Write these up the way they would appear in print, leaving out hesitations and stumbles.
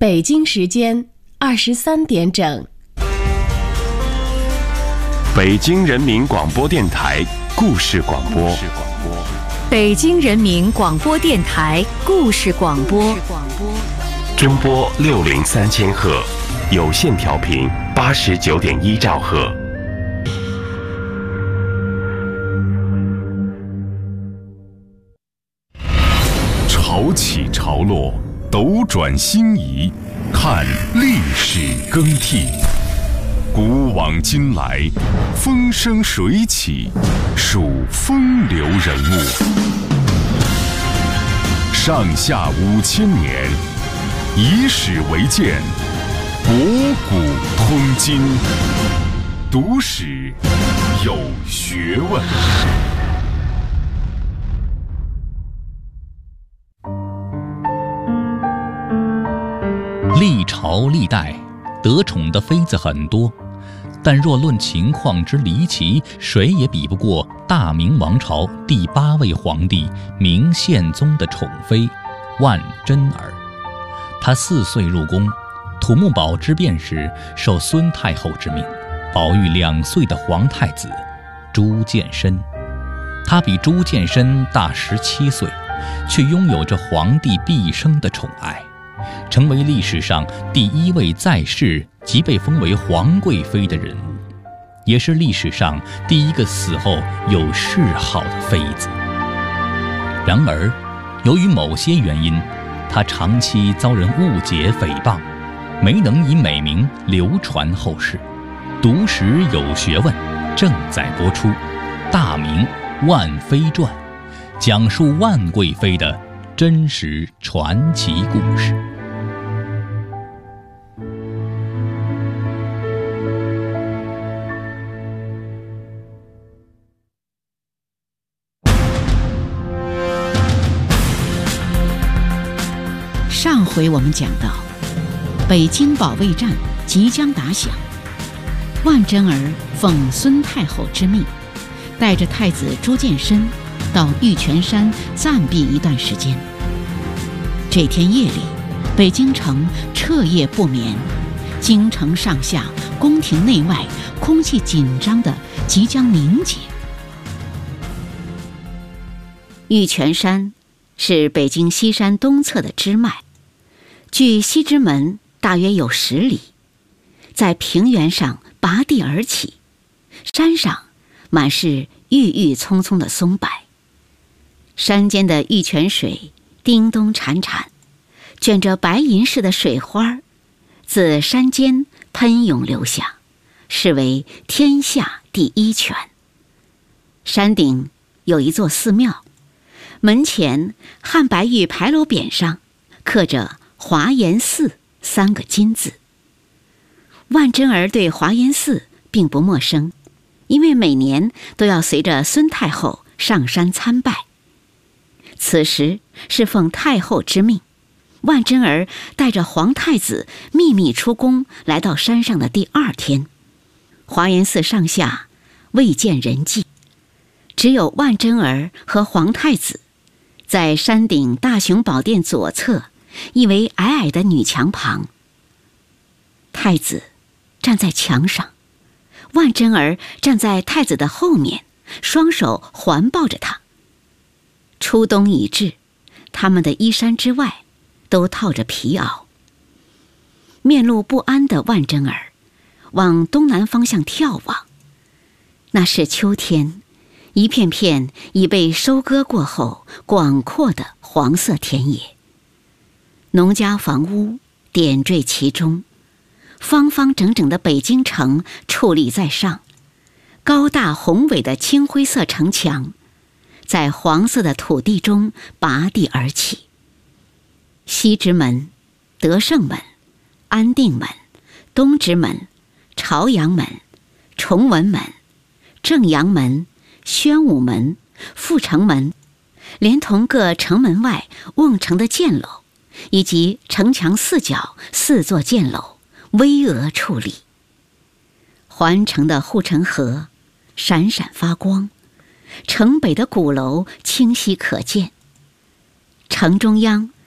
北京时间23点整。 北京人民广播电台故事广播。 北京人民广播电台故事广播。 中波603千赫，有线调频89.1兆赫。潮起潮落，斗转星移，看历史更替。古往今来，风生水起，数风流人物。上下5000年，以史为鉴，博古通今，读史有学问。 历朝历代得宠的妃子很多，但若论情况之离奇，谁也比不过大明王朝第8位皇帝明宪宗的宠妃万贞儿。她4岁入宫，土木堡之变时受孙太后之命，保育2岁的皇太子朱见深。她比朱见深大17岁，却拥有着皇帝毕生的宠爱，成为历史上第1位在世即被封为皇贵妃的人物，也是历史上第1个死后有谥号的妃子。然而，由于某些原因，她长期遭人误解诽谤，没能以美名流传后世。读史有学问正在播出《大明万妃传》，讲述万贵妃的真实传奇故事。 上回我们讲到，北京保卫战即将打响，万贞儿奉孙太后之命，带着太子朱见深到玉泉山暂避一段时间。这天夜里，北京城彻夜不眠，京城上下、宫廷内外空气紧张的即将凝结。玉泉山是北京西山东侧的支脉，距西直门大约有10里，在平原上拔地而起，山上满是郁郁葱葱的松柏，山间的玉泉水叮咚潺潺，卷着白银似的水花自山间喷涌流下，是为天下第1泉。山顶有一座寺庙，门前汉白玉牌楼匾上刻着华严寺3个金字。万贞儿对华严寺并不陌生，因为每年都要随着孙太后上山参拜。此时是奉太后之命，万贞儿带着皇太子秘密出宫，来到山上的第2天，华严寺上下未见人迹，只有万贞儿和皇太子在山顶大雄宝殿左侧一围矮矮的女墙旁。太子站在墙上，万贞儿站在太子的后面，双手环抱着他。初冬已至，他们的衣衫之外都套着皮袄。面露不安的万贞儿往东南方向眺望，那是秋天，一片片已被收割过后广阔的黄色田野，农家房屋点缀其中，方方整整的北京城矗立在上，高大宏伟的青灰色城墙在黄色的土地中拔地而起。西直门、德胜门、安定门、东直门、朝阳门、崇文门、正阳门、宣武门、阜成门，连同各城门外瓮城的箭楼，以及城墙4角4座箭楼巍峨矗立。环城的护城河闪闪发光，城北的鼓楼清晰可见。城中央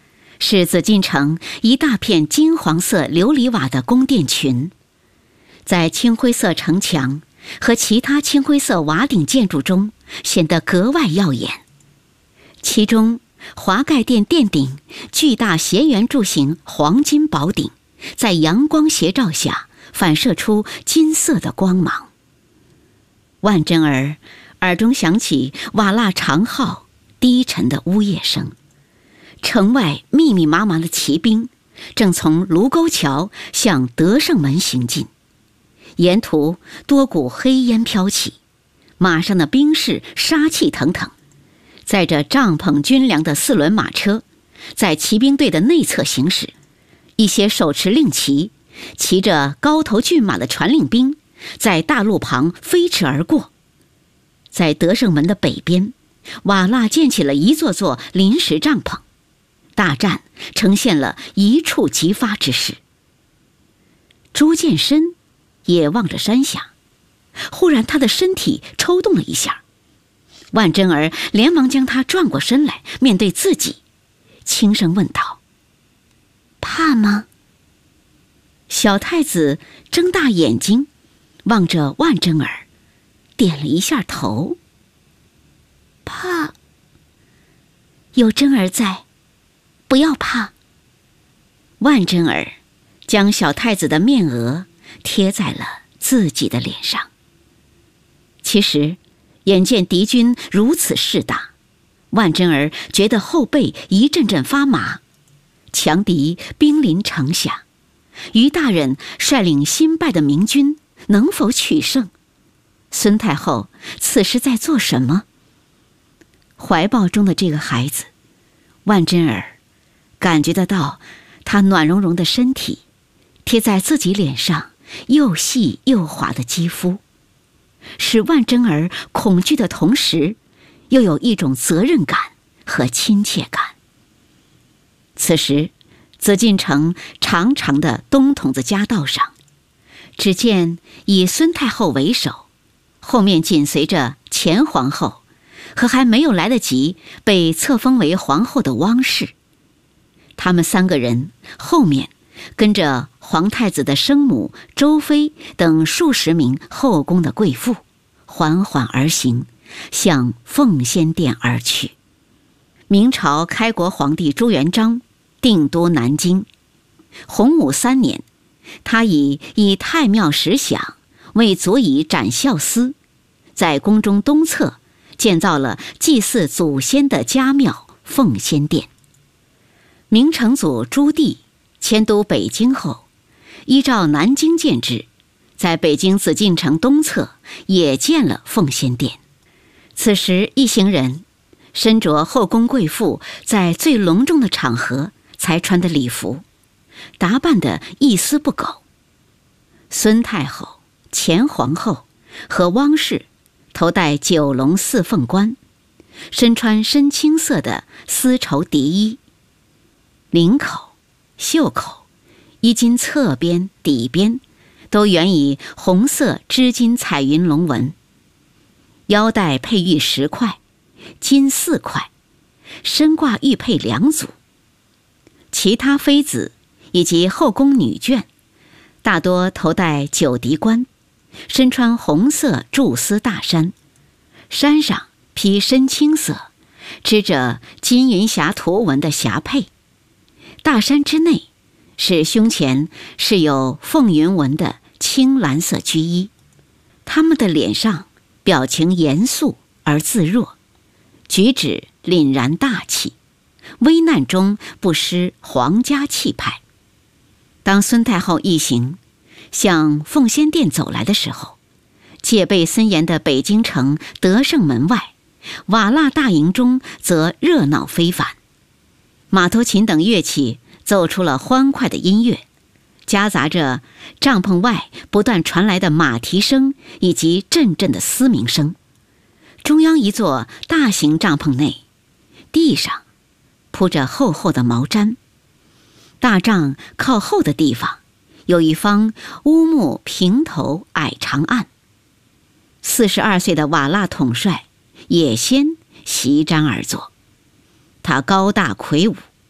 是紫禁城一大片金黄色琉璃瓦的宫殿群，在青灰色城墙和其他青灰色瓦顶建筑中显得格外耀眼。其中华盖殿殿顶巨大斜圆柱形黄金宝顶，在阳光斜照下反射出金色的光芒。万贞儿耳中响起瓦剌长号低沉的呜咽声，城外密密麻麻的骑兵正从卢沟桥向德胜门行进，沿途多股黑烟飘起，马上的兵士杀气腾腾，载着帐篷军粮的4轮马车在骑兵队的内侧行驶，一些手持令旗、骑着高头骏马的传令兵在大路旁飞驰而过。在德胜门的北边，瓦剌建起了一座座临时帐篷，大战呈现了一触即发之势。朱见深也望着山下，忽然他的身体抽动了一下，万贞儿连忙将他转过身来，面对自己，轻声问道：“怕吗？”小太子睁大眼睛望着万贞儿，点了一下头。怕，有贞儿在，不要怕。万贞儿将小太子的面额贴在了自己的脸上。其实眼见敌军如此势大，万贞儿觉得后背一阵阵发麻。强敌兵临城下，于大人率领新败的明军能否取胜？孙太后此时在做什么？怀抱中的这个孩子，万贞儿感觉得到他暖融融的身体贴在自己脸上又细又滑的肌肤，使万贞儿恐惧的同时，又有一种责任感和亲切感。此时，紫禁城长长的东筒子夹道上，只见以孙太后为首，后面紧随着前皇后和还没有来得及被册封为皇后的汪氏。他们3个人后面跟着皇太子的生母周妃等数十名后宫的贵妇，缓缓而行，向奉先殿而去。明朝开国皇帝朱元璋定都南京，洪武3年，他以太庙石享为足以展孝思，在宫中东侧建造了祭祀祖先的家庙奉先殿。明成祖朱棣迁都北京后，依照南京建制，在北京紫禁城东侧也建了奉先殿。此时一行人身着后宫贵妇在最隆重的场合才穿的礼服，打扮得一丝不苟。孙太后、前皇后和汪氏头戴9龙4凤冠，身穿深青色的丝绸涤衣，领口、袖口、衣襟侧边、底边都原以红色织金彩云龙纹，腰带配玉10块，金4块，身挂玉佩2组。其他妃子以及后宫女眷大多头戴9迪冠，身穿红色缎丝大衫，衫上披深青色织着金云霞图纹的霞帔，大衫之内是胸前是有凤云纹的青蓝色居衣。他们的脸上表情严肃而自若，举止凛然大气，危难中不失皇家气派。当孙太后一行向奉先殿走来的时候，戒备森严的北京城德胜门外，瓦剌大营中则热闹非凡。马头琴等乐器奏出了欢快的音乐，夹杂着帐篷外不断传来的马蹄声以及阵阵的嘶鸣声。中央一座大型帐篷内，地上铺着厚厚的毛毡，大帐靠后的地方有一方乌木平头矮长案。42岁的瓦剌统帅也先席瞻而坐，他高大魁梧，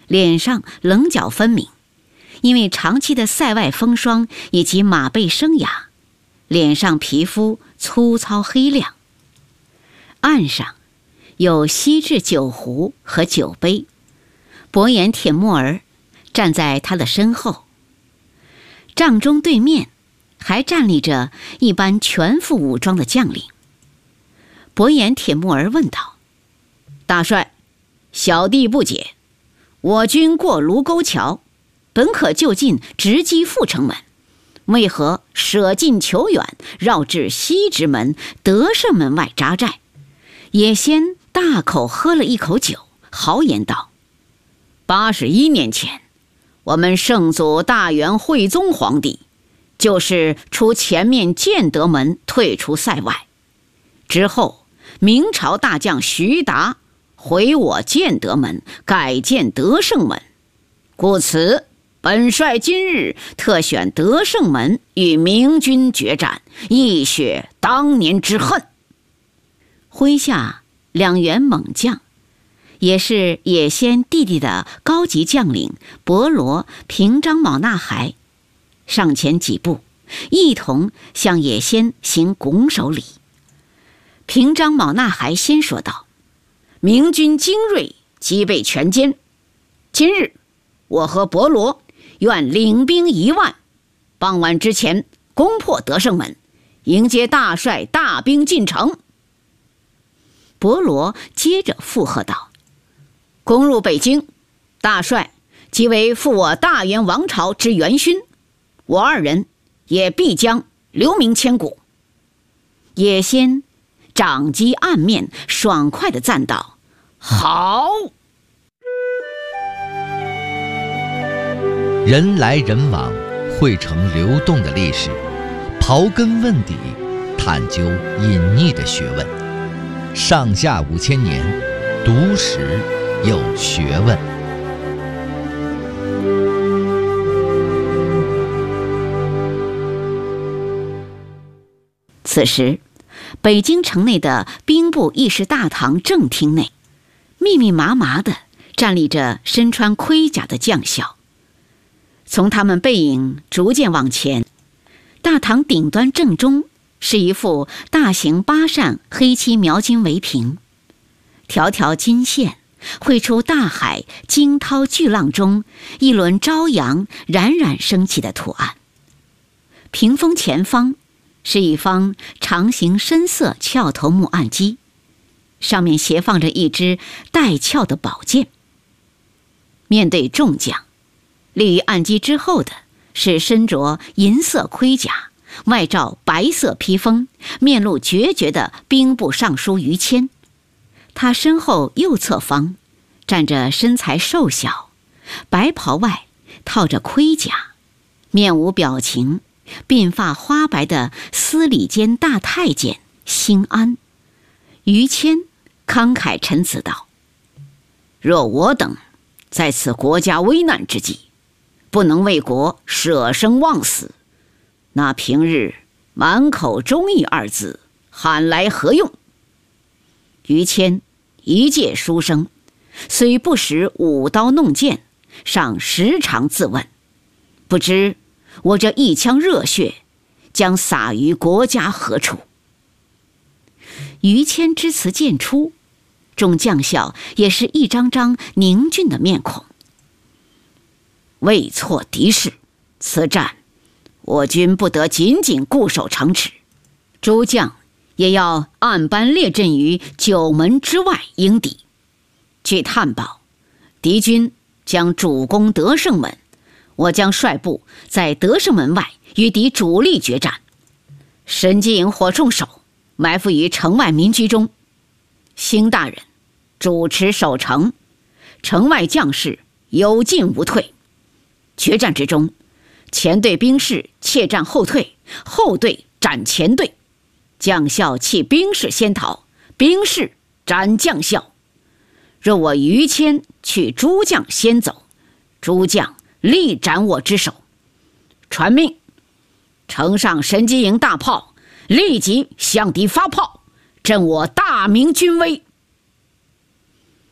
脸上棱角分明，因为长期的塞外风霜以及马背生涯，脸上皮肤粗糙黑亮。案上有锡制酒壶和酒杯，伯颜铁木儿站在他的身后。帐中对面还站立着一班全副武装的将领。伯颜铁木儿问道：大帅，小弟不解，我军过卢沟桥，本可就近直击阜成门，为何舍近求远，绕至西直门、德胜门外扎寨？也先大口喝了一口酒，豪言道：81年前，我们圣祖大元惠宗皇帝就是出前面建德门退出塞外，之后明朝大将徐达回我建德门，改建德胜门，故此本帅今日特选德胜门与明军决战，一雪当年之恨。麾下2员猛将，也是也先弟弟的高级将领伯罗、平章卯那海，上前几步，一同向也先行拱手礼。平章卯那海先说道：明军精锐，击备全歼，今日我和伯罗愿领兵1万，傍晚之前攻破德胜门，迎接大帅大兵进城。伯罗接着附和道：攻入北京，大帅即为复我大元王朝之元勋，我2人也必将留名千古。也先掌击案面，爽快地赞道：好！ 人来人往，汇成流动的历史，刨根问底，探究隐匿的学问。上下5000年，读史有学问。 此时，北京城内的兵部议事大堂正厅内，密密麻麻地站立着身穿盔甲的将校。从他们背影逐渐往前，大堂顶端正中是一副大型8扇黑漆描金围屏，条条金线绘出大海惊涛巨浪中一轮朝阳冉冉升起的图案。屏风前方是一方长形深色鞘头木案几，上面斜放着一支带鞘的宝剑。面对众将，立于案几之后的是身着银色盔甲，外罩白色披风，面露决绝的兵部尚书于谦。他身后右侧方站着身材瘦小、白袍外套着盔甲、面无表情、鬓发花白的司礼监大太监辛安。于谦慷慨陈词道：若我等在此国家危难之际，不能为国舍生忘死，那平日满口忠义2字喊来何用？于谦一介书生，虽不识舞刀弄剑，尚时常自问，不知我这一腔热血将洒于国家何处？于谦之词渐出，众将校也是一张张凝峻的面孔。未挫敌势，此战我军不得仅仅固守城池，诸将也要按班列阵于9门之外迎敌。据探报，敌军将主攻德胜门，我将率部在德胜门外与敌主力决战。神机营火铳手埋伏于城外民居中，兴大人主持守城，城外将士有进无退。决战之中，前队兵士怯战后退，后队斩前队，将校弃兵士先逃，兵士斩将校。若我于谦去诸将先走，诸将力斩我之首。传命，城上神机营大炮立即向敌发炮，振我大明军威。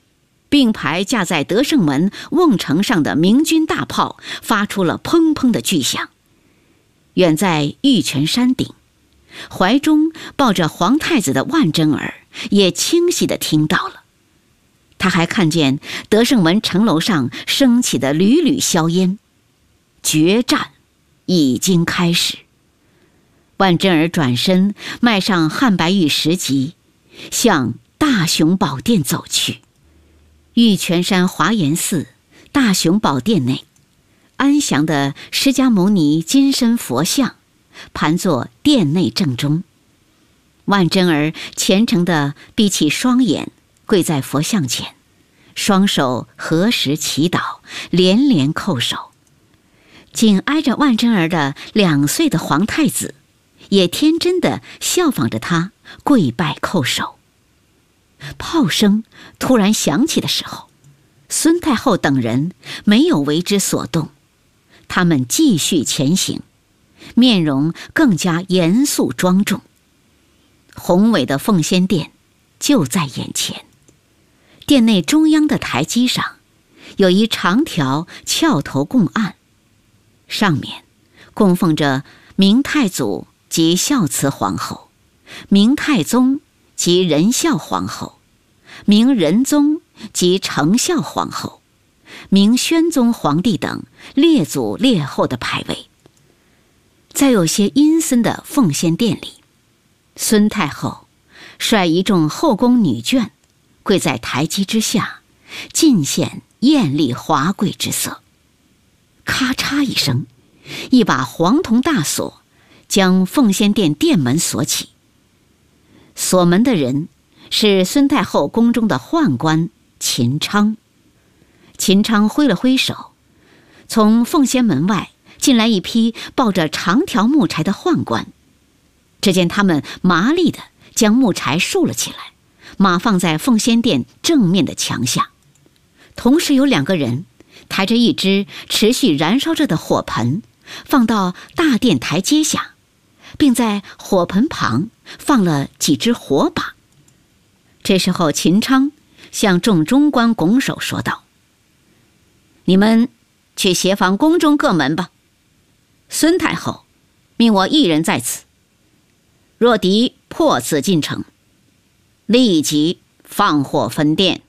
并排架在德胜门瓮城上的明军大炮发出了砰砰的巨响。远在玉泉山顶，怀中抱着皇太子的万贞儿也清晰地听到了。他还看见德胜门城楼上升起的缕缕硝烟，决战已经开始。万贞儿转身迈上汉白玉石级，向大雄宝殿走去。玉泉山华严寺大雄宝殿内，安详的释迦牟尼金身佛像盘坐殿内正中。万贞儿虔诚地闭起双眼，跪在佛像前，双手合十祈祷，连连叩首。紧挨着万贞儿的2岁的皇太子也天真地效仿着他跪拜叩首。炮声突然响起的时候，孙太后等人没有为之所动，他们继续前行，面容更加严肃庄重。宏伟的奉先殿就在眼前，殿内中央的台基上有一长条翘头供案，上面供奉着明太祖及孝慈皇后、明太宗及仁孝皇后、明仁宗及承孝皇后、明宣宗皇帝等列祖列后的牌位。在有些阴森的奉先殿里，孙太后率一众后宫女眷跪在台基之下，尽显艳丽华贵之色。咔嚓一声，一把黄铜大锁将奉先殿殿门锁起。锁门的人是孙太后宫中的宦官秦昌。秦昌挥了挥手，从奉先门外进来一批抱着长条木柴的宦官。只见他们麻利地将木柴竖了起来，码放在奉先殿正面的墙下。同时有2个人抬着一只持续燃烧着的火盆，放到大殿台阶下，并在火盆旁放了几只火把。这时候秦昌向众中官拱手说道：“你们去协防宫中各门吧，孙太后命我一人在此，若敌破此进城，立即放火焚殿。”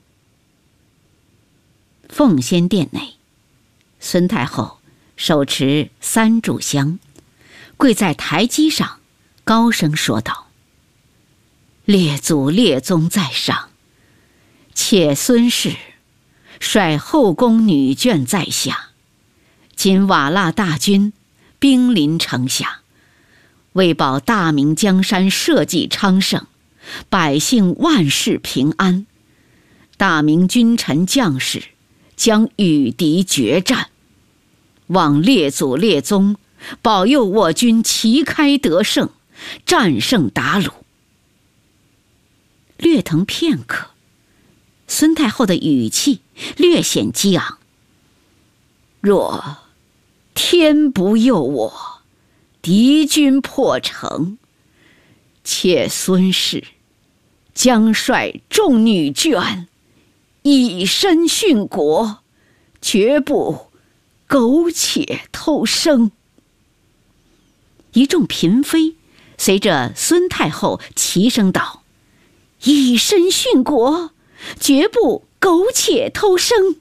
奉先殿内，孙太后手持3炷香，跪在台基上，高声说道：“列祖列宗在上，妾孙氏率后宫女眷在下，今瓦剌大军兵临城下，为保大明江山社稷昌盛，百姓万事平安，大明君臣将士将与敌决战，望列祖列宗保佑我军旗开得胜，战胜鞑虏。”略腾片刻，孙太后的语气略显激昂：“若天不佑我，敌军破城，妾孙氏将率众女眷以身殉国，绝不苟且偷生。”一众嫔妃随着孙太后齐声道：“以身殉国，绝不苟且偷生。”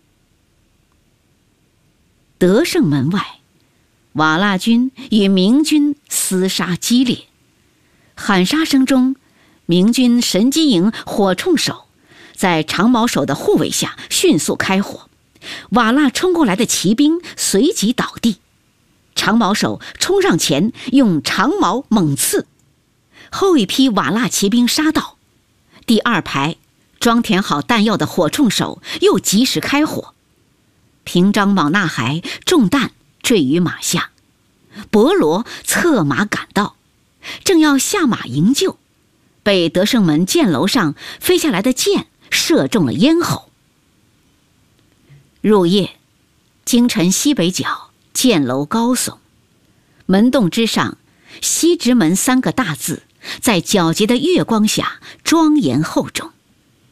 德胜门外，瓦剌军与明军厮杀激烈，喊杀声中，明军神机营火铳手在长矛手的护卫下迅速开火，瓦剌冲过来的骑兵随即倒地，长矛手冲上前用长矛猛刺，后一批瓦剌骑兵杀到，第2排装填好弹药的火铳手又及时开火，平章莽纳骸中弹坠于马下，伯罗策马赶到，正要下马营救，被德胜门箭楼上飞下来的箭射中了咽喉。入夜，京城西北角箭楼高耸，门洞之上西直门3个大字在皎洁的月光下庄严厚重。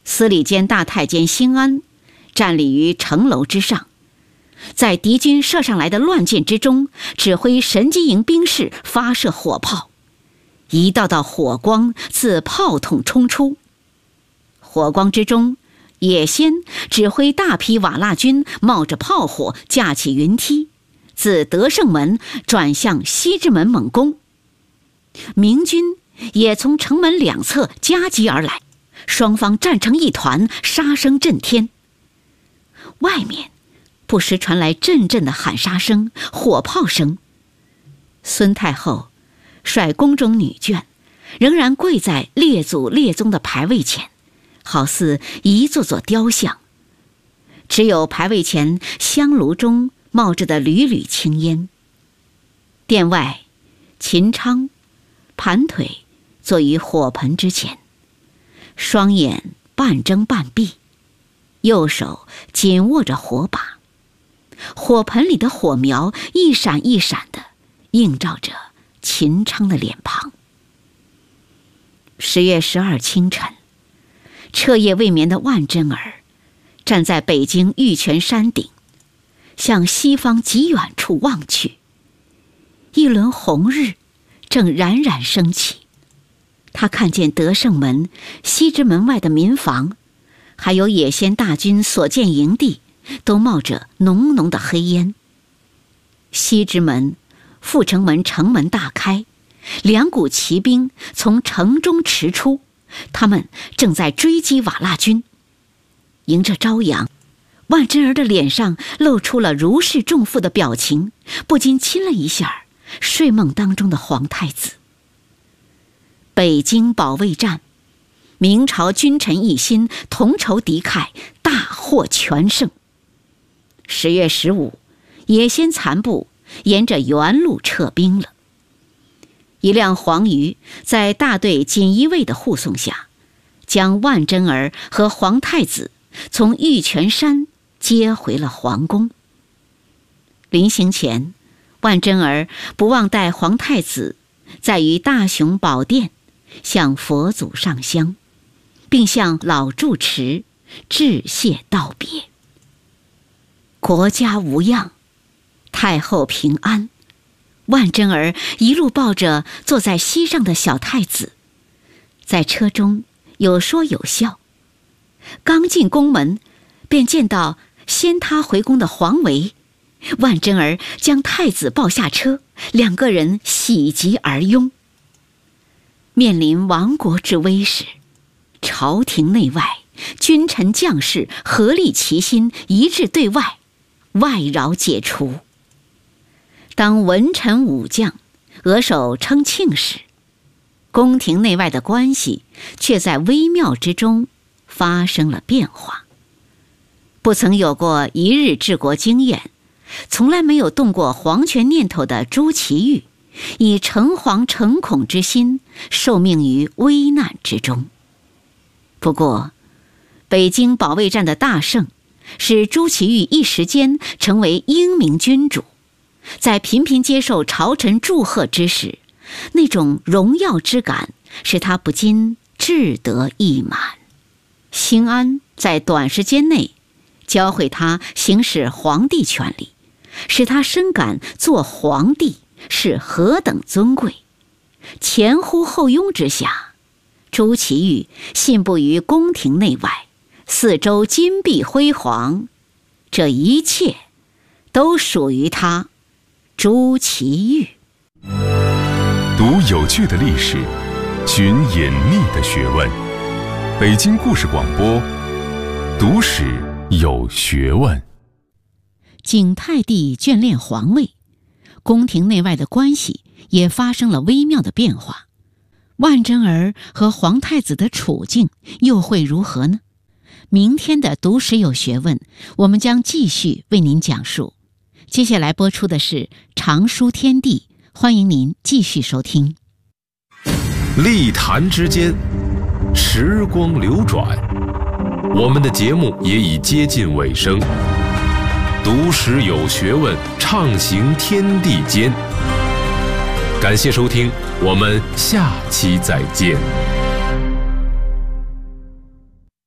司礼监大太监兴安站立于城楼之上，在敌军射上来的乱箭之中，指挥神机营兵士发射火炮，一道道火光自炮筒冲出。火光之中，野先指挥大批瓦剌军冒着炮火，架起云梯，自德胜门转向西直门猛攻。明军也从城门两侧夹击而来，双方战成一团，杀声震天。外面不时传来阵阵的喊杀声、火炮声。孙太后率宫中女眷仍然跪在列祖列宗的牌位前，好似一座座雕像。只有牌位前香炉中冒着的缕缕青烟。殿外，秦昌盘腿坐于火盆之前，双眼半睁半闭，右手紧握着火把，火盆里的火苗一闪一闪的映照着秦昌的脸庞。10月12清晨，彻夜未眠的万贞儿站在北京玉泉山顶，向西方极远处望去，一轮红日正冉冉升起。他看见德胜门、西直门外的民房，还有野先大军所建营地，都冒着浓浓的黑烟。西直门、阜成门城门大开，2股骑兵从城中驰出，他们正在追击瓦剌军。迎着朝阳，万贞儿的脸上露出了如释重负的表情，不禁亲了一下睡梦当中的皇太子。北京保卫战，明朝君臣一心，同仇敌忾，大获全胜。10月15，野先残部沿着原路撤兵了。一辆黄鱼在大队锦衣卫的护送下，将万贞儿和皇太子从玉泉山接回了皇宫。临行前，万贞儿不忘带皇太子在于大雄宝殿向佛祖上香，并向老住持致谢道别。国家无恙，太后平安。万贞儿一路抱着坐在膝上的小太子，在车中有说有笑。刚进宫门，便见到先他回宫的黄维。万贞儿将太子抱下车，2个人喜极而拥。面临亡国之危时，朝廷内外君臣将士合力齐心，一致对外，外扰解除。当文臣武将额首称庆时，宫廷内外的关系却在微妙之中发生了变化。不曾有过一日治国经验，从来没有动过皇权念头的朱祁钰，以诚惶诚恐之心受命于危难之中。不过，北京保卫战的大胜，使朱祁钰一时间成为英明君主。在频频接受朝臣祝贺之时，那种荣耀之感使他不禁志得意满。兴安在短时间内教会他行使皇帝权力，使他深感做皇帝是何等尊贵。前呼后拥之下，朱祁钰信步于宫廷内外，四周金碧辉煌，这一切都属于他朱祁钰。 读有趣的历史，寻隐秘的学问。北京故事广播，读史有学问。 景泰帝眷恋皇位，宫廷内外的关系也发生了微妙的变化。万贞儿和皇太子的处境又会如何呢？明天的读史有学问，我们将继续为您讲述。接下来播出的是常书天地，欢迎您继续收听。 历坛之间，时光流转，我们的节目也已接近尾声。读史有学问，畅行天地间。感谢收听，我们下期再见。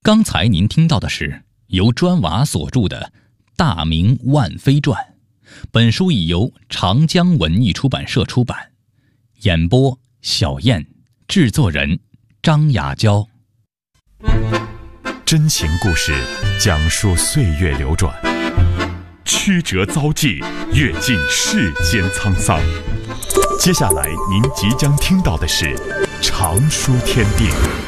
刚才您听到的是由砖瓦所著的《大明万妃传》，本书已由长江文艺出版社出版。演播小燕，制作人张雅娇。 真情故事讲述岁月流转，曲折遭际，阅尽世间沧桑。接下来您即将听到的是常书天地。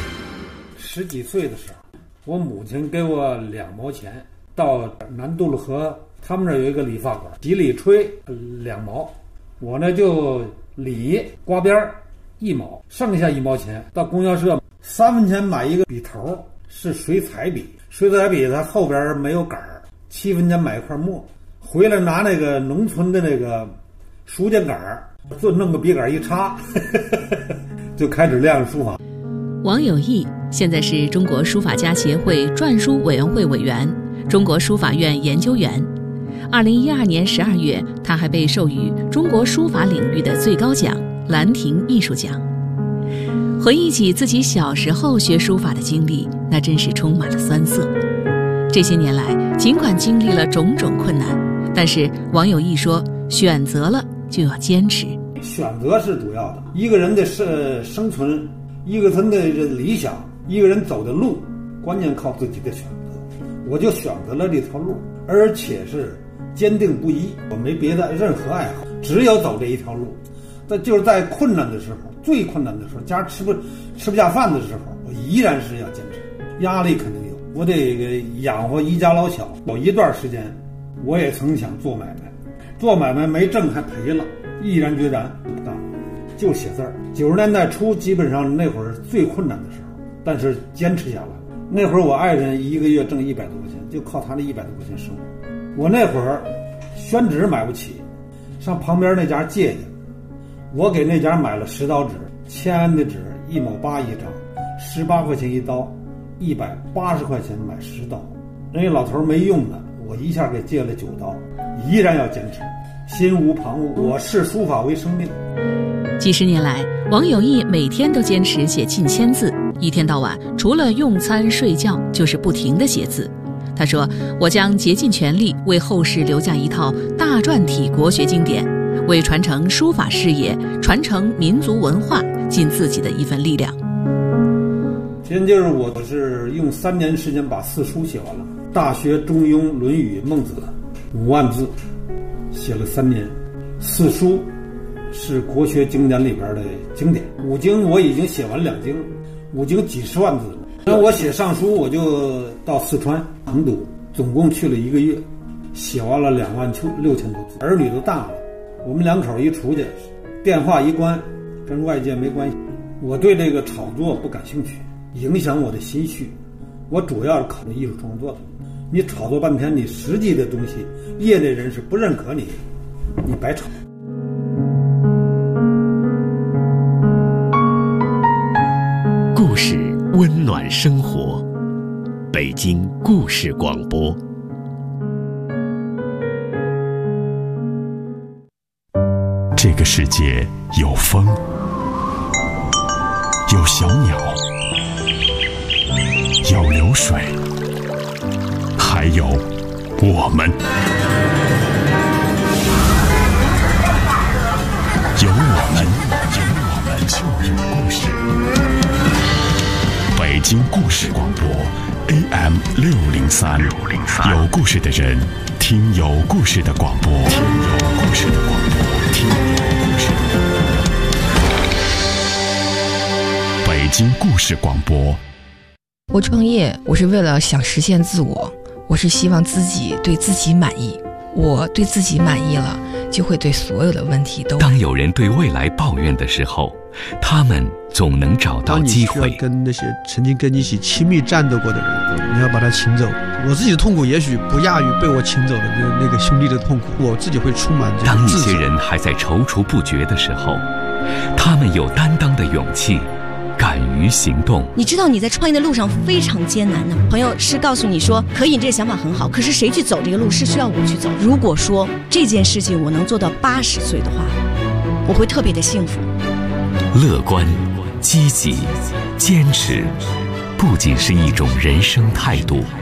10几岁的时候，我母亲给我2毛钱，到南渡了河，他们那儿有一个理发馆，洗理吹2毛，我呢就理刮边1毛，剩下1毛钱到供销社3分钱买一个笔头，是水彩笔，水彩笔它后边没有杆儿，7分钱买一块墨，回来拿那个农村的那个书架杆儿，就弄个笔杆一插就开始练书法。 王有义现在是中国书法家协会篆书委员会委员、中国书法院研究员。2012年12月，他还被授予中国书法领域的最高奖兰亭艺术奖。回忆起自己小时候学书法的经历，那真是充满了酸涩。这些年来，尽管经历了种种困难，但是王有义说，选择了就要坚持。 选择是主要的，一个人的生存，一个人的理想，一个人走的路，关键靠自己的选择。我就选择了这条路，而且是坚定不移，我没别的任何爱好，只有走这一条路。但就是在困难的时候，最困难的时候，家吃不下饭的时候，我依然是要坚持。压力肯定有，我得养活一家老小。有一段时间，我也曾想做买卖，做买卖没挣还赔了，毅然决然不干，就写字儿。90年代初，基本上那会儿最困难的时候，但是坚持下来。那会儿我爱人1个月挣100多块钱，就靠他那100多块钱生活。我那会儿宣纸买不起，上旁边那家借去，我给那家买了10刀纸，签安的纸1毛8一张，18块钱一刀，180块钱买10刀。人家老头没用的，我一下给借了9刀，依然要坚持，心无旁骛。我视书法为生命。 几十年来，王有义每天都坚持写近1000字，一天到晚除了用餐睡觉就是不停地写字。他说，我将竭尽全力为后世留下一套大篆体国学经典，为传承书法事业、传承民族文化尽自己的一份力量。 现就是我是用3年时间把4书写完了，《大学》《中庸》《论语》《孟子》5万字，写了3年。4书是国学经典里边的经典，5经我已经写完2经，5经几十万字了。那我写上书，我就到四川成都，总共去了1个月，写完了26000多字。儿女都大了，我们2口一出去，电话一关，跟外界没关系。我对这个炒作不感兴趣，影响我的心绪。我主要是考虑艺术创作的。你炒作半天，你实际的东西，业内人士不认可你，你白炒。 故事温暖生活，北京故事广播。 这个世界有风，有小鸟，有流水，还有我们。有我们就有故事。北京故事广播 AM 603，有故事的人听有故事的广播，听有故事的广播，听有故事的广播。北京故事广播。 我创业，我是为了想实现自我，我是希望自己对自己满意。我对自己满意了，就会对所有的问题都。 当有人对未来抱怨的时候，他们总能找到机会。 当你需要跟那些曾经跟你一起亲密战斗过的人，你要把他请走。我自己的痛苦也许不亚于被我请走的那个兄弟的痛苦，我自己会充满这个自责。 当一些人还在踌躇不决的时候，他们有担当的勇气，敢于行动。 你知道你在创业的路上非常艰难的，朋友是告诉你说可以，这个想法很好，可是谁去走这个路是需要我去走。如果说这件事情我能做到80岁的话，我会特别的幸福。 乐观、积极、坚持， 不仅是一种人生态度，